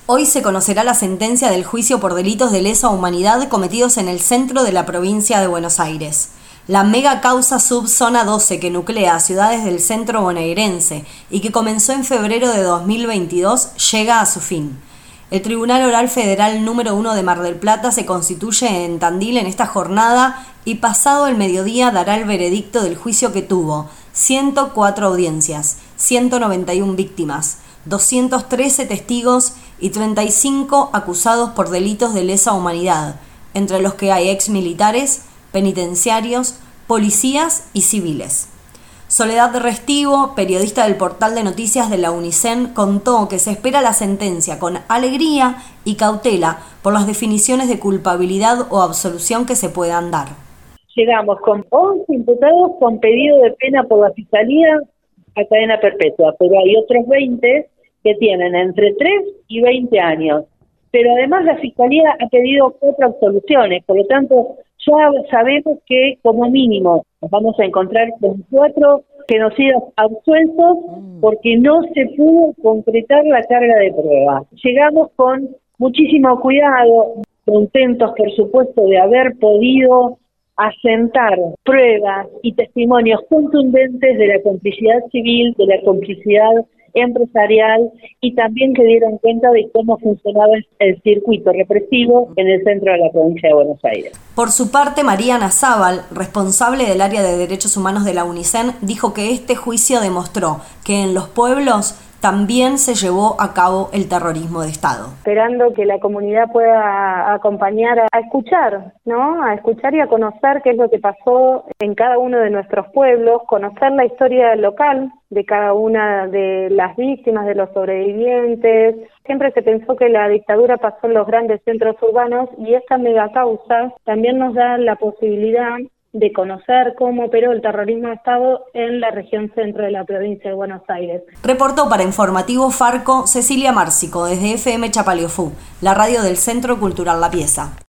Hoy se conocerá la sentencia del juicio por delitos de lesa humanidad cometidos en el centro de la provincia de Buenos Aires. La mega causa subzona 12 que nuclea a ciudades del centro bonaerense y que comenzó en febrero de 2022 llega a su fin. El Tribunal Oral Federal número 1 de Mar del Plata se constituye en Tandil en esta jornada y pasado el mediodía dará el veredicto del juicio que tuvo 104 audiencias, 191 víctimas, 213 testigos y 35 acusados por delitos de lesa humanidad, entre los que hay exmilitares, penitenciarios, policías y civiles. Soledad Restivo, periodista del portal de noticias de la UNICEN, contó que se espera la sentencia con alegría y cautela por las definiciones de culpabilidad o absolución que se puedan dar. Llegamos con 11 imputados con pedido de pena por la Fiscalía a cadena perpetua, pero hay otros 20 que tienen entre 3 y 20 años. Pero además la Fiscalía ha pedido 4 absoluciones, por lo tanto ya sabemos que como mínimo nos vamos a encontrar con 4 genocidas absueltos porque no se pudo concretar la carga de prueba. Llegamos con muchísimo cuidado, contentos por supuesto de haber podido asentar pruebas y testimonios contundentes de la complicidad civil, de la complicidad empresarial y también que dieron cuenta de cómo funcionaba el circuito represivo en el centro de la provincia de Buenos Aires. Por su parte, Mariana Zabal, responsable del área de derechos humanos de la UNICEN, dijo que este juicio demostró que en los pueblos también se llevó a cabo el terrorismo de Estado. Esperando que la comunidad pueda acompañar a escuchar, ¿no? A escuchar y a conocer qué es lo que pasó en cada uno de nuestros pueblos, conocer la historia local de cada una de las víctimas, de los sobrevivientes. Siempre se pensó que la dictadura pasó en los grandes centros urbanos y esta megacausa también nos da la posibilidad de conocer cómo operó el terrorismo de Estado en la región centro de la provincia de Buenos Aires. Reportó para Informativo Farco Cecilia Márcico desde FM Chapaleofú, la radio del Centro Cultural La Pieza.